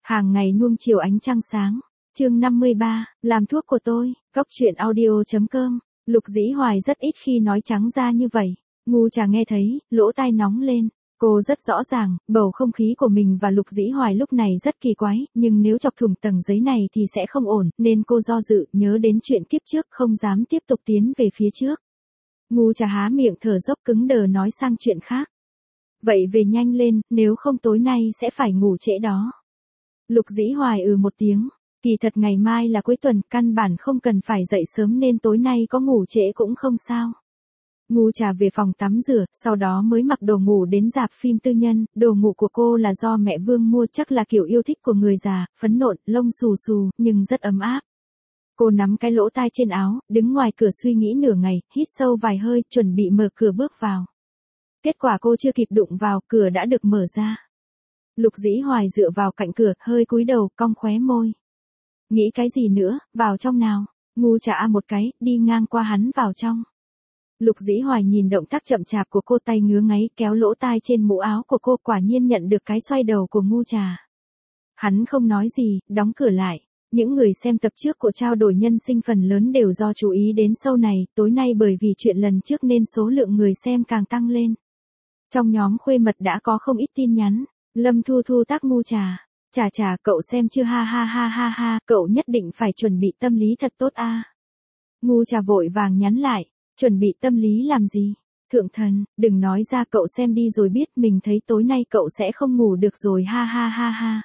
Hàng ngày nuông chiều ánh trăng sáng. Chương 53, làm thuốc của tôi. Góc truyện audio.com. Lục Dĩ Hoài rất ít khi nói trắng ra như vậy. Ngu Trà nghe thấy, lỗ tai nóng lên. Cô rất rõ ràng, bầu không khí của mình và Lục Dĩ Hoài lúc này rất kỳ quái, nhưng nếu chọc thủng tầng giấy này thì sẽ không ổn, nên cô do dự, nhớ đến chuyện kiếp trước, không dám tiếp tục tiến về phía trước. Ngu Trà há miệng thở dốc cứng đờ nói sang chuyện khác. Vậy về nhanh lên, nếu không tối nay sẽ phải ngủ trễ đó. Lục Dĩ Hoài một tiếng. Kỳ thật ngày mai là cuối tuần, căn bản không cần phải dậy sớm nên tối nay có ngủ trễ cũng không sao. Ngu Trà về phòng tắm rửa, sau đó mới mặc đồ ngủ đến rạp phim tư nhân. Đồ ngủ của cô là do mẹ Vương mua, chắc là kiểu yêu thích của người già, phấn nộn, lông xù xù, nhưng rất ấm áp. Cô nắm cái lỗ tai trên áo, đứng ngoài cửa suy nghĩ nửa ngày, hít sâu vài hơi, chuẩn bị mở cửa bước vào. Kết quả cô chưa kịp đụng vào, cửa đã được mở ra. Lục Dĩ Hoài dựa vào cạnh cửa, hơi cúi đầu, cong khóe môi. Nghĩ cái gì nữa, vào trong nào. Ngu Trà một cái, đi ngang qua hắn vào trong. Lục Dĩ Hoài nhìn động tác chậm chạp của cô, tay ngứa ngáy kéo lỗ tai trên mũ áo của cô, quả nhiên nhận được cái xoay đầu của Ngu Trà. Hắn không nói gì, đóng cửa lại. Những người xem tập trước của trao đổi nhân sinh phần lớn đều do chú ý đến show này, tối nay bởi vì chuyện lần trước nên số lượng người xem càng tăng lên. Trong nhóm khuê mật đã có không ít tin nhắn. Lâm Thu Thu tác Ngu Trà. Chà, cậu xem chưa, ha ha ha ha ha, cậu nhất định phải chuẩn bị tâm lý thật tốt a. Ngu Trà vội vàng nhắn lại, chuẩn bị tâm lý làm gì? Thượng thần, đừng nói ra, cậu xem đi rồi biết, mình thấy tối nay cậu sẽ không ngủ được rồi, ha ha ha ha.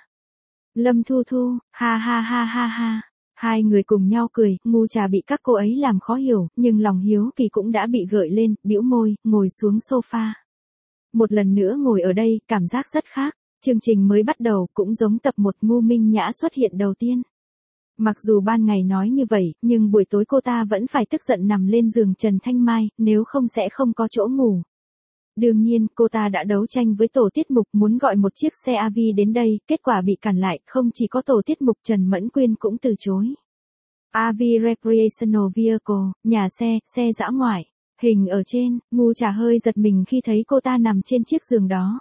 Lâm Thu Thu, ha ha ha ha ha. Hai người cùng nhau cười, Ngu Trà bị các cô ấy làm khó hiểu, nhưng lòng hiếu kỳ cũng đã bị gợi lên, bĩu môi, ngồi xuống sofa. Một lần nữa ngồi ở đây, cảm giác rất khác. Chương trình mới bắt đầu, cũng giống tập 1 Ngô Minh Nhã xuất hiện đầu tiên. Mặc dù ban ngày nói như vậy, nhưng buổi tối cô ta vẫn phải tức giận nằm lên giường Trần Thanh Mai, nếu không sẽ không có chỗ ngủ. Đương nhiên, cô ta đã đấu tranh với tổ tiết mục muốn gọi một chiếc xe AV đến đây, kết quả bị cản lại, không chỉ có tổ tiết mục, Trần Mẫn Quyên cũng từ chối. AV Recreational Vehicle, nhà xe dã ngoại. Hình ở trên, Ngu Trà hơi giật mình khi thấy cô ta nằm trên chiếc giường đó.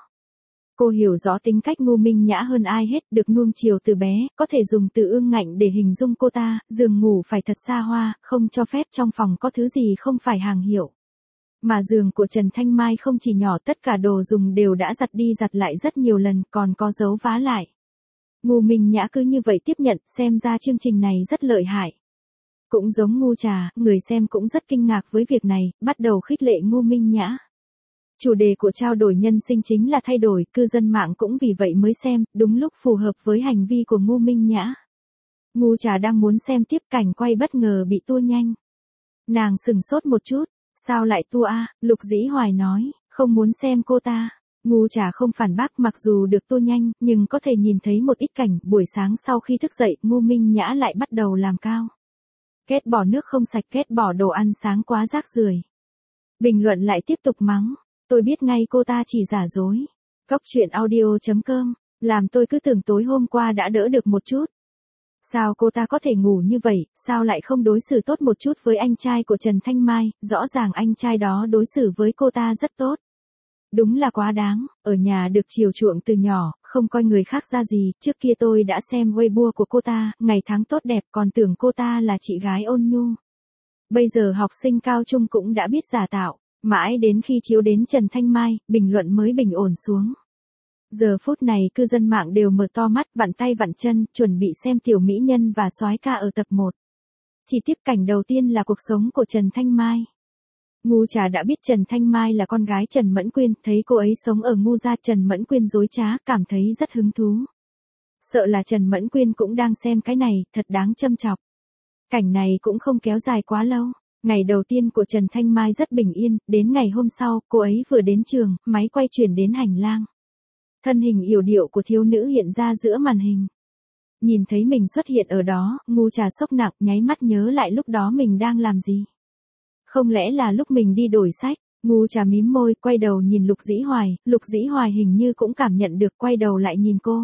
Cô hiểu rõ tính cách Ngô Minh Nhã hơn ai hết, được nuông chiều từ bé, có thể dùng từ ương ngạnh để hình dung cô ta, giường ngủ phải thật xa hoa, không cho phép trong phòng có thứ gì không phải hàng hiệu. Mà giường của Trần Thanh Mai không chỉ nhỏ, tất cả đồ dùng đều đã giặt đi giặt lại rất nhiều lần, còn có dấu vá lại. Ngô Minh Nhã cứ như vậy tiếp nhận, xem ra chương trình này rất lợi hại. Cũng giống Ngu Trà, người xem cũng rất kinh ngạc với việc này, bắt đầu khích lệ Ngô Minh Nhã. Chủ đề của trao đổi nhân sinh chính là thay đổi, cư dân mạng cũng vì vậy mới xem, đúng lúc phù hợp với hành vi của Ngô Minh Nhã. Ngu Trà đang muốn xem tiếp, cảnh quay bất ngờ bị tua nhanh. Nàng sửng sốt một chút, sao lại tua a? Lục Dĩ Hoài nói, không muốn xem cô ta. Ngu Trà không phản bác, mặc dù được tua nhanh, nhưng có thể nhìn thấy một ít cảnh, buổi sáng sau khi thức dậy, Ngô Minh Nhã lại bắt đầu làm cao. Ghét bỏ nước không sạch, ghét bỏ đồ ăn sáng quá rác rưởi. Bình luận lại tiếp tục mắng. Tôi biết ngay cô ta chỉ giả dối. Góc truyện audio.com, làm tôi cứ tưởng tối hôm qua đã đỡ được một chút. Sao cô ta có thể ngủ như vậy, sao lại không đối xử tốt một chút với anh trai của Trần Thanh Mai, rõ ràng anh trai đó đối xử với cô ta rất tốt. Đúng là quá đáng, ở nhà được chiều chuộng từ nhỏ, không coi người khác ra gì, trước kia tôi đã xem Weibo của cô ta, ngày tháng tốt đẹp, còn tưởng cô ta là chị gái ôn nhu. Bây giờ học sinh cao trung cũng đã biết giả tạo. Mãi đến khi chiếu đến Trần Thanh Mai, bình luận mới bình ổn xuống. Giờ phút này cư dân mạng đều mở to mắt, vặn tay vặn chân, chuẩn bị xem tiểu mỹ nhân và soái ca ở tập 1. Chi tiết cảnh đầu tiên là cuộc sống của Trần Thanh Mai. Ngu Trà đã biết Trần Thanh Mai là con gái Trần Mẫn Quyên, thấy cô ấy sống ở Ngu gia, Trần Mẫn Quyên dối trá, cảm thấy rất hứng thú. Sợ là Trần Mẫn Quyên cũng đang xem cái này, thật đáng châm chọc. Cảnh này cũng không kéo dài quá lâu. Ngày đầu tiên của Trần Thanh Mai rất bình yên, đến ngày hôm sau, cô ấy vừa đến trường, máy quay chuyển đến hành lang. Thân hình yểu điệu của thiếu nữ hiện ra giữa màn hình. Nhìn thấy mình xuất hiện ở đó, Ngu Trà sốc nặng, nháy mắt nhớ lại lúc đó mình đang làm gì. Không lẽ là lúc mình đi đổi sách? Ngu Trà mím môi, quay đầu nhìn Lục Dĩ Hoài hình như cũng cảm nhận được, quay đầu lại nhìn cô.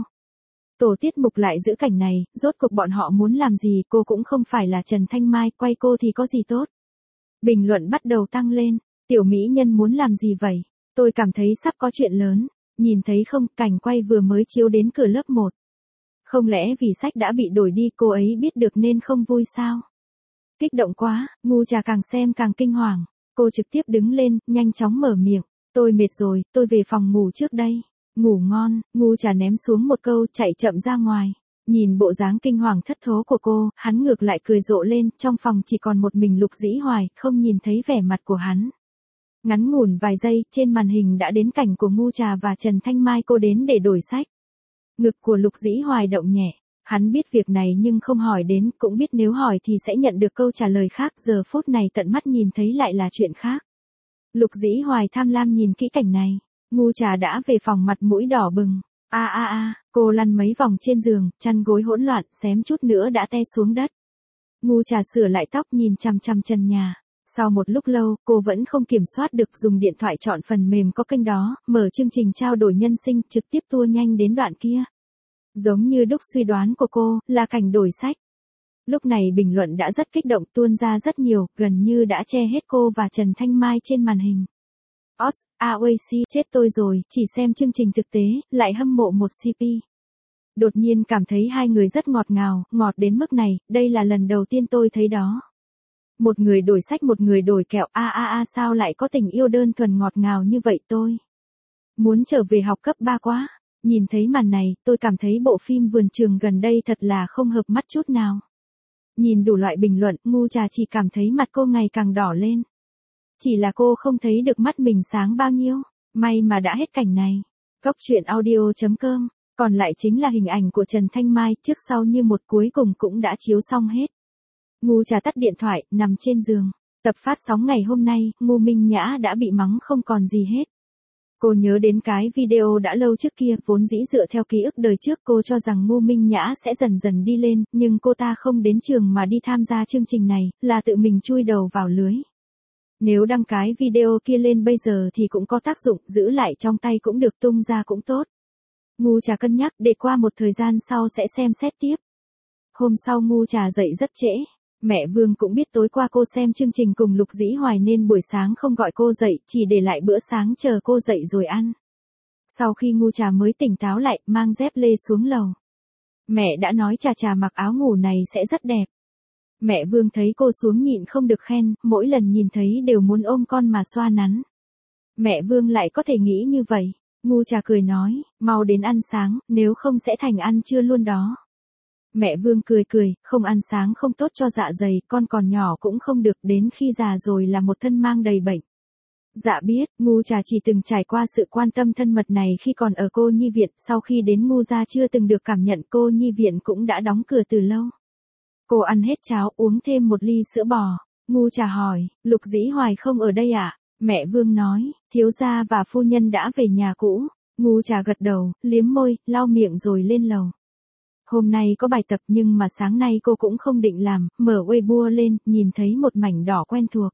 Tổ tiết mục lại giữ cảnh này, rốt cuộc bọn họ muốn làm gì, cô cũng không phải là Trần Thanh Mai, quay cô thì có gì tốt. Bình luận bắt đầu tăng lên, tiểu mỹ nhân muốn làm gì vậy? Tôi cảm thấy sắp có chuyện lớn. Nhìn thấy không, cảnh quay vừa mới chiếu đến cửa lớp 1. Không lẽ vì sách đã bị đổi đi cô ấy biết được nên không vui sao? Kích động quá, Ngu Trà càng xem càng kinh hoàng. Cô trực tiếp đứng lên, nhanh chóng mở miệng. Tôi mệt rồi, tôi về phòng ngủ trước đây. Ngủ ngon, Ngu Trà ném xuống một câu chạy chậm ra ngoài. Nhìn bộ dáng kinh hoàng thất thố của cô, hắn ngược lại cười rộ lên, trong phòng chỉ còn một mình Lục Dĩ Hoài, không nhìn thấy vẻ mặt của hắn. Ngắn ngủn vài giây, trên màn hình đã đến cảnh của Ngu Trà và Trần Thanh Mai cô đến để đổi sách. Ngực của Lục Dĩ Hoài động nhẹ. Hắn biết việc này nhưng không hỏi đến, cũng biết nếu hỏi thì sẽ nhận được câu trả lời khác, giờ phút này tận mắt nhìn thấy lại là chuyện khác. Lục Dĩ Hoài tham lam nhìn kỹ cảnh này. Ngu Trà đã về phòng mặt mũi đỏ bừng. Cô lăn mấy vòng trên giường, chăn gối hỗn loạn, xém chút nữa đã te xuống đất. Ngu Trà sửa lại tóc nhìn chằm chằm trần nhà. Sau một lúc lâu, cô vẫn không kiểm soát được dùng điện thoại chọn phần mềm có kênh đó, mở chương trình trao đổi nhân sinh, trực tiếp tua nhanh đến đoạn kia. Giống như đúc suy đoán của cô, là cảnh đổi sách. Lúc này bình luận đã rất kích động tuôn ra rất nhiều, gần như đã che hết cô và Trần Thanh Mai trên màn hình. Chết tôi rồi, chỉ xem chương trình thực tế, lại hâm mộ một CP. Đột nhiên cảm thấy hai người rất ngọt ngào, ngọt đến mức này, đây là lần đầu tiên tôi thấy đó. Một người đổi sách một người đổi kẹo, sao lại có tình yêu đơn thuần ngọt ngào như vậy tôi. Muốn trở về học cấp 3 quá. Nhìn thấy màn này, tôi cảm thấy bộ phim Vườn Trường gần đây thật là không hợp mắt chút nào. Nhìn đủ loại bình luận, Ngu Trà chỉ cảm thấy mặt cô ngày càng đỏ lên. Chỉ là cô không thấy được mắt mình sáng bao nhiêu. May mà đã hết cảnh này. Cốc truyện audio.com. Còn lại chính là hình ảnh của Trần Thanh Mai, trước sau như một, cuối cùng cũng đã chiếu xong hết. Ngu Trà tắt điện thoại, nằm trên giường. Tập phát sóng ngày hôm nay, Ngô Minh Nhã đã bị mắng không còn gì hết. Cô nhớ đến cái video đã lâu trước kia, vốn dĩ dựa theo ký ức đời trước cô cho rằng Ngô Minh Nhã sẽ dần dần đi lên, nhưng cô ta không đến trường mà đi tham gia chương trình này, là tự mình chui đầu vào lưới. Nếu đăng cái video kia lên bây giờ thì cũng có tác dụng, giữ lại trong tay cũng được, tung ra cũng tốt. Ngu Trà cân nhắc, để qua một thời gian sau sẽ xem xét tiếp. Hôm sau Ngu Trà dậy rất trễ. Mẹ Vương cũng biết tối qua cô xem chương trình cùng Lục Dĩ Hoài nên buổi sáng không gọi cô dậy, chỉ để lại bữa sáng chờ cô dậy rồi ăn. Sau khi Ngu Trà mới tỉnh táo lại, mang dép lê xuống lầu. Mẹ đã nói Trà mặc áo ngủ này sẽ rất đẹp. Mẹ Vương thấy cô xuống nhịn không được khen, mỗi lần nhìn thấy đều muốn ôm con mà xoa nắn. Mẹ Vương lại có thể nghĩ như vậy. Ngu Trà cười nói, mau đến ăn sáng, nếu không sẽ thành ăn trưa luôn đó. Mẹ Vương cười, không ăn sáng không tốt cho dạ dày, con còn nhỏ cũng không được, đến khi già rồi là một thân mang đầy bệnh. Dạ biết, Ngu Trà chỉ từng trải qua sự quan tâm thân mật này khi còn ở cô nhi viện, sau khi đến Ngu gia chưa từng được cảm nhận, cô nhi viện cũng đã đóng cửa từ lâu. Cô ăn hết cháo, uống thêm một ly sữa bò. Ngu Trà hỏi, Lục Dĩ Hoài không ở đây à? Mẹ Vương nói, thiếu gia và phu nhân đã về nhà cũ. Ngu Trà gật đầu, liếm môi, lau miệng rồi lên lầu. Hôm nay có bài tập nhưng mà sáng nay cô cũng không định làm, mở Weibo lên, nhìn thấy một mảnh đỏ quen thuộc.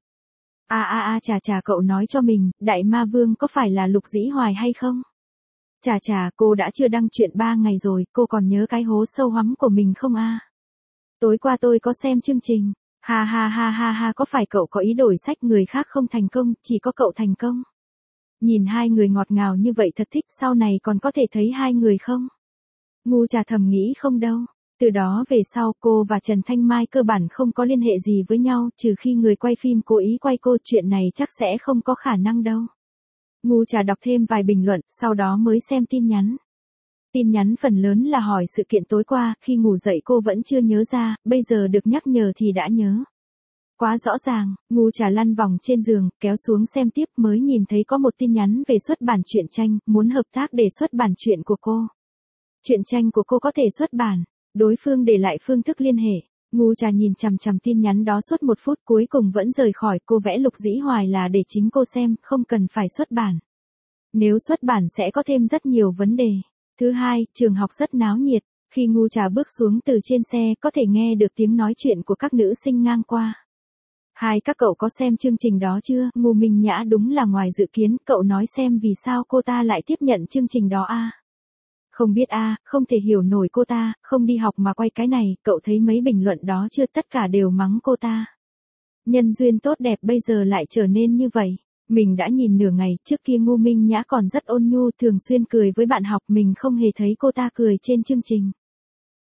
Trà cậu nói cho mình, Đại Ma Vương có phải là Lục Dĩ Hoài hay không? Trà, cô đã chưa đăng chuyện 3 ngày rồi, cô còn nhớ cái hố sâu hoắm của mình không a? Tối qua tôi có xem chương trình. Ha, có phải cậu có ý đổi sách, người khác không thành công, chỉ có cậu thành công? Nhìn hai người ngọt ngào như vậy thật thích, sau này còn có thể thấy hai người không? Ngu Trà thầm nghĩ không đâu. Từ đó về sau cô và Trần Thanh Mai cơ bản không có liên hệ gì với nhau, trừ khi người quay phim cố ý quay cô, chuyện này chắc sẽ không có khả năng đâu. Ngu Trà đọc thêm vài bình luận, sau đó mới xem tin nhắn. Tin nhắn phần lớn là hỏi sự kiện tối qua, khi ngủ dậy cô vẫn chưa nhớ ra, bây giờ được nhắc nhở thì đã nhớ. Quá rõ ràng, Ngu Trà lăn vòng trên giường, kéo xuống xem tiếp mới nhìn thấy có một tin nhắn về xuất bản truyện tranh, muốn hợp tác để xuất bản truyện của cô. Truyện tranh của cô có thể xuất bản. Đối phương để lại phương thức liên hệ. Ngu Trà nhìn chằm chằm tin nhắn đó suốt 1 phút, cuối cùng vẫn rời khỏi. Cô vẽ Lục Dĩ Hoài là để chính cô xem, không cần phải xuất bản. Nếu xuất bản sẽ có thêm rất nhiều vấn đề. Thứ hai, trường học rất náo nhiệt. Khi Ngu Trà bước xuống từ trên xe, có thể nghe được tiếng nói chuyện của các nữ sinh ngang qua. Các cậu có xem chương trình đó chưa? Ngô Minh Nhã đúng là ngoài dự kiến, cậu nói xem vì sao cô ta lại tiếp nhận chương trình đó a? Không biết không thể hiểu nổi cô ta, không đi học mà quay cái này, cậu thấy mấy bình luận đó chưa, tất cả đều mắng cô ta. Nhân duyên tốt đẹp bây giờ lại trở nên như vậy. Mình đã nhìn nửa ngày, trước kia Ngô Minh Nhã còn rất ôn nhu, thường xuyên cười với bạn học, mình không hề thấy cô ta cười trên chương trình.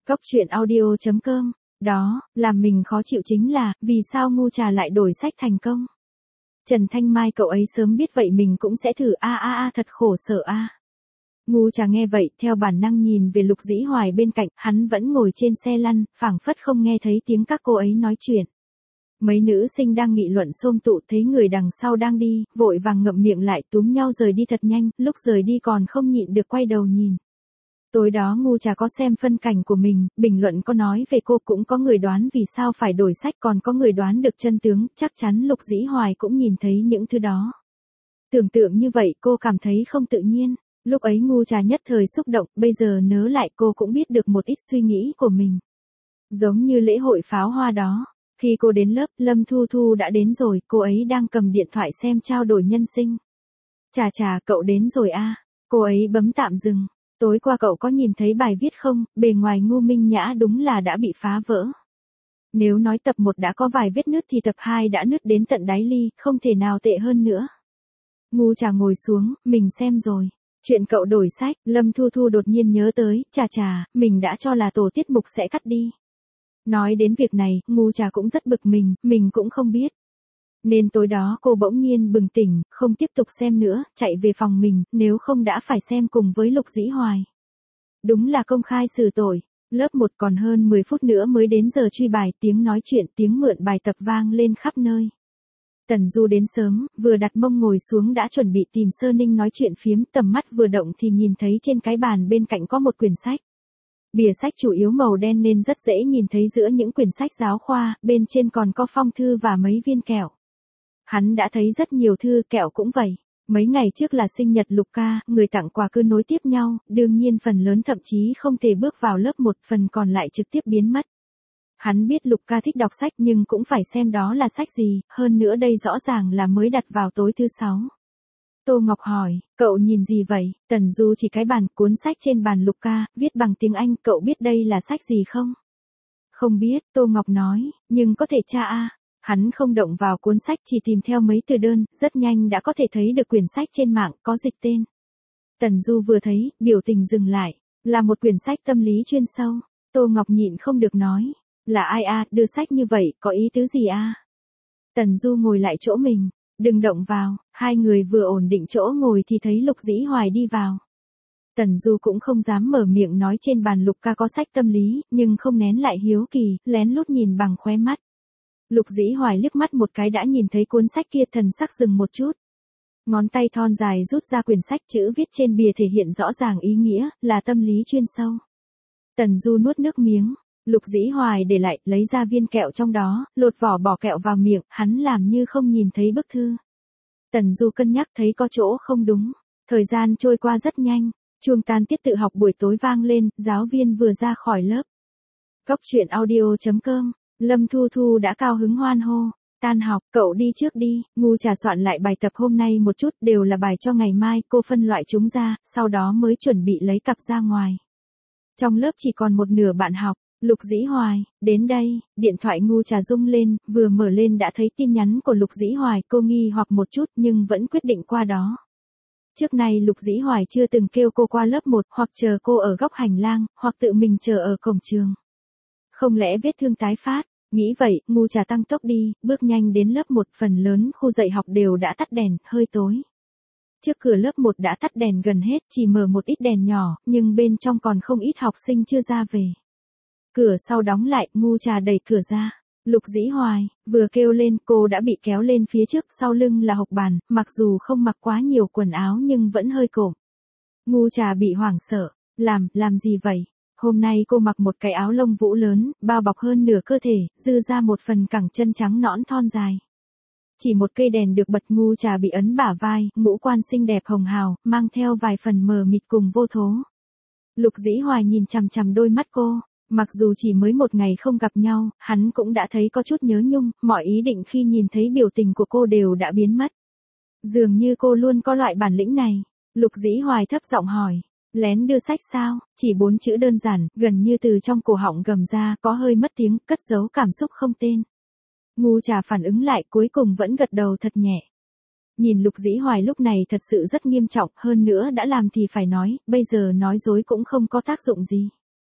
Cóc truyện audio.com. Đó, làm mình khó chịu chính là, vì sao ngu trà lại đổi sách thành công? Trần Thanh Mai cậu ấy sớm biết vậy mình cũng sẽ thử thật khổ sở a. Ngu trà nghe vậy, theo bản năng nhìn về Lục Dĩ Hoài bên cạnh, hắn vẫn ngồi trên xe lăn, phảng phất không nghe thấy tiếng các cô ấy nói chuyện. Mấy nữ sinh đang nghị luận xôm tụ thấy người đằng sau đang đi, vội vàng ngậm miệng lại túm nhau rời đi thật nhanh, lúc rời đi còn không nhịn được quay đầu nhìn. Tối đó ngu trà có xem phân cảnh của mình, bình luận có nói về cô, cũng có người đoán vì sao phải đổi sách, còn có người đoán được chân tướng, chắc chắn Lục Dĩ Hoài cũng nhìn thấy những thứ đó. Tưởng tượng như vậy cô cảm thấy không tự nhiên, lúc ấy ngu trà nhất thời xúc động, bây giờ nhớ lại cô cũng biết được một ít suy nghĩ của mình. Giống như lễ hội pháo hoa đó, khi cô đến lớp, Lâm Thu Thu đã đến rồi, cô ấy đang cầm điện thoại xem trao đổi nhân sinh. Chà, cậu đến rồi a. Cô ấy bấm tạm dừng. Tối qua cậu có nhìn thấy bài viết không, bề ngoài ngu minh nhã đúng là đã bị phá vỡ. Nếu nói tập 1 đã có vài vết nứt thì tập 2 đã nứt đến tận đáy ly, không thể nào tệ hơn nữa. Ngu trà ngồi xuống, mình xem rồi. Chuyện cậu đổi sách, Lâm Thu Thu đột nhiên nhớ tới, chà, mình đã cho là tổ tiết mục sẽ cắt đi. Nói đến việc này, ngu trà cũng rất bực mình cũng không biết. Nên tối đó cô bỗng nhiên bừng tỉnh, không tiếp tục xem nữa, chạy về phòng mình, nếu không đã phải xem cùng với Lục Dĩ Hoài. Đúng là công khai xử tội. Lớp 1 còn hơn 10 phút nữa mới đến giờ truy bài, tiếng nói chuyện, tiếng mượn bài tập vang lên khắp nơi. Tần Du đến sớm, vừa đặt mông ngồi xuống đã chuẩn bị tìm Sơ Ninh nói chuyện phiếm, tầm mắt vừa động thì nhìn thấy trên cái bàn bên cạnh có một quyển sách. Bìa sách chủ yếu màu đen nên rất dễ nhìn thấy giữa những quyển sách giáo khoa, bên trên còn có phong thư và mấy viên kẹo. Hắn đã thấy rất nhiều thư, kẹo cũng vậy. Mấy ngày trước là sinh nhật Lục ca, người tặng quà cứ nối tiếp nhau, đương nhiên phần lớn thậm chí không thể bước vào lớp 1, phần còn lại trực tiếp biến mất. Hắn biết Lục ca thích đọc sách nhưng cũng phải xem đó là sách gì, hơn nữa đây rõ ràng là mới đặt vào tối thứ 6. Tô Ngọc hỏi, cậu nhìn gì vậy? Tần Du chỉ cái bàn, cuốn sách trên bàn Lục ca, viết bằng tiếng Anh, cậu biết đây là sách gì không? Không biết, Tô Ngọc nói, nhưng có thể tra a. Hắn không động vào cuốn sách, chỉ tìm theo mấy từ đơn, rất nhanh đã có thể thấy được quyển sách trên mạng, có dịch tên. Tần Du vừa thấy, biểu tình dừng lại, là một quyển sách tâm lý chuyên sâu. Tô Ngọc nhịn không được nói, là ai đưa sách như vậy, có ý tứ gì a? Tần Du ngồi lại chỗ mình, đừng động vào, hai người vừa ổn định chỗ ngồi thì thấy Lục Dĩ Hoài đi vào. Tần Du cũng không dám mở miệng nói trên bàn Lục ca có sách tâm lý, nhưng không nén lại hiếu kỳ, lén lút nhìn bằng khóe mắt. Lục Dĩ Hoài liếc mắt một cái đã nhìn thấy cuốn sách kia, thần sắc dừng một chút. Ngón tay thon dài rút ra quyển sách, chữ viết trên bìa thể hiện rõ ràng ý nghĩa, là tâm lý chuyên sâu. Tần Du nuốt nước miếng, Lục Dĩ Hoài để lại, lấy ra viên kẹo trong đó, lột vỏ bỏ kẹo vào miệng, hắn làm như không nhìn thấy bức thư. Tần Du cân nhắc thấy có chỗ không đúng, thời gian trôi qua rất nhanh, chuông tan tiết tự học buổi tối vang lên, giáo viên vừa ra khỏi lớp. Cóc truyện audio.com. Lâm Thu Thu đã cao hứng hoan hô, tan học, cậu đi trước đi, ngu trà soạn lại bài tập hôm nay một chút, đều là bài cho ngày mai, cô phân loại chúng ra, sau đó mới chuẩn bị lấy cặp ra ngoài. Trong lớp chỉ còn một nửa bạn học, Lục Dĩ Hoài, đến đây, điện thoại ngu trà rung lên, vừa mở lên đã thấy tin nhắn của Lục Dĩ Hoài, cô nghi hoặc một chút nhưng vẫn quyết định qua đó. Trước này Lục Dĩ Hoài chưa từng kêu cô qua lớp 1, hoặc chờ cô ở góc hành lang, hoặc tự mình chờ ở cổng trường. Không lẽ vết thương tái phát? Nghĩ vậy, ngu trà tăng tốc đi, bước nhanh đến lớp 1, phần lớn khu dạy học đều đã tắt đèn, hơi tối. Trước cửa lớp 1 đã tắt đèn gần hết, chỉ mở một ít đèn nhỏ, nhưng bên trong còn không ít học sinh chưa ra về. Cửa sau đóng lại, ngu trà đẩy cửa ra. Lục Dĩ Hoài, vừa kêu lên, cô đã bị kéo lên phía trước, sau lưng là học bàn, mặc dù không mặc quá nhiều quần áo nhưng vẫn hơi cộm. Ngu trà bị hoảng sợ, làm gì vậy? Hôm nay cô mặc một cái áo lông vũ lớn, bao bọc hơn nửa cơ thể, dư ra một phần cẳng chân trắng nõn thon dài. Chỉ một cây đèn được bật, ngu trà bị ấn bả vai, ngũ quan xinh đẹp hồng hào, mang theo vài phần mờ mịt cùng vô thố. Lục Dĩ Hoài nhìn chằm chằm đôi mắt cô, mặc dù chỉ mới một ngày không gặp nhau, hắn cũng đã thấy có chút nhớ nhung, mọi ý định khi nhìn thấy biểu tình của cô đều đã biến mất. Dường như cô luôn có loại bản lĩnh này. Lục Dĩ Hoài thấp giọng hỏi. Lén đưa sách sao? Chỉ 4 chữ đơn giản, gần như từ trong cổ họng gầm ra, có hơi mất tiếng, cất giấu cảm xúc không tên. Ngu trà phản ứng lại, cuối cùng vẫn gật đầu thật nhẹ. Nhìn Lục Dĩ Hoài lúc này thật sự rất nghiêm trọng, hơn nữa đã làm thì phải nói, bây giờ nói dối cũng không có tác dụng gì.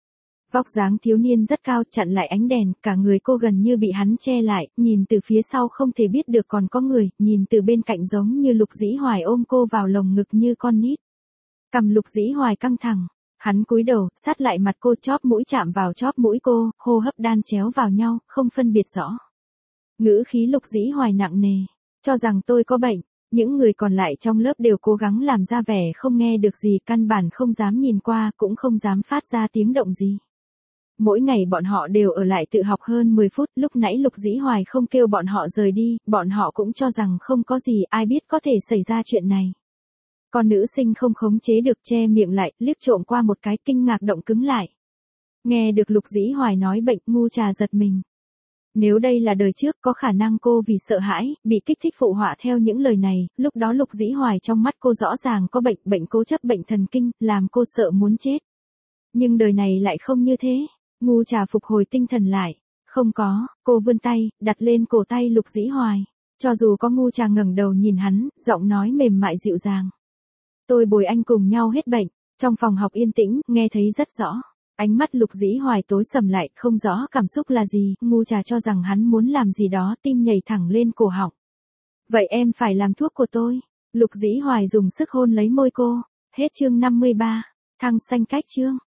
Vóc dáng thiếu niên rất cao, chặn lại ánh đèn, cả người cô gần như bị hắn che lại, nhìn từ phía sau không thể biết được còn có người, nhìn từ bên cạnh giống như Lục Dĩ Hoài ôm cô vào lồng ngực như con nít. Cằm Lục Dĩ Hoài căng thẳng, hắn cúi đầu, sát lại mặt cô, chóp mũi chạm vào chóp mũi cô, hô hấp đan chéo vào nhau, không phân biệt rõ. Ngữ khí Lục Dĩ Hoài nặng nề, cho rằng tôi có bệnh. Những người còn lại trong lớp đều cố gắng làm ra vẻ không nghe được gì, căn bản không dám nhìn qua, cũng không dám phát ra tiếng động gì. Mỗi ngày bọn họ đều ở lại tự học hơn 10 phút, lúc nãy Lục Dĩ Hoài không kêu bọn họ rời đi, bọn họ cũng cho rằng không có gì, ai biết có thể xảy ra chuyện này. Con nữ sinh không khống chế được che miệng lại, liếc trộm qua một cái, kinh ngạc động cứng lại. Nghe được Lục Dĩ Hoài nói bệnh, Ngu Trà giật mình. Nếu đây là đời trước, có khả năng cô vì sợ hãi, bị kích thích phụ họa theo những lời này, lúc đó Lục Dĩ Hoài trong mắt cô rõ ràng có bệnh, bệnh cố chấp, bệnh thần kinh, làm cô sợ muốn chết. Nhưng đời này lại không như thế. Ngu Trà phục hồi tinh thần lại. Không có, cô vươn tay, đặt lên cổ tay Lục Dĩ Hoài. Cho dù có, Ngu Trà ngẩng đầu nhìn hắn, giọng nói mềm mại dịu dàng. Tôi bồi anh cùng nhau hết bệnh. Trong phòng học yên tĩnh, nghe thấy rất rõ. Ánh mắt Lục Dĩ Hoài tối sầm lại, không rõ cảm xúc là gì, Ngu Trà cho rằng hắn muốn làm gì đó, tim nhảy thẳng lên cổ họng. Vậy em phải làm thuốc của tôi. Lục Dĩ Hoài dùng sức hôn lấy môi cô. Hết chương 53. Thăng xanh cách chương.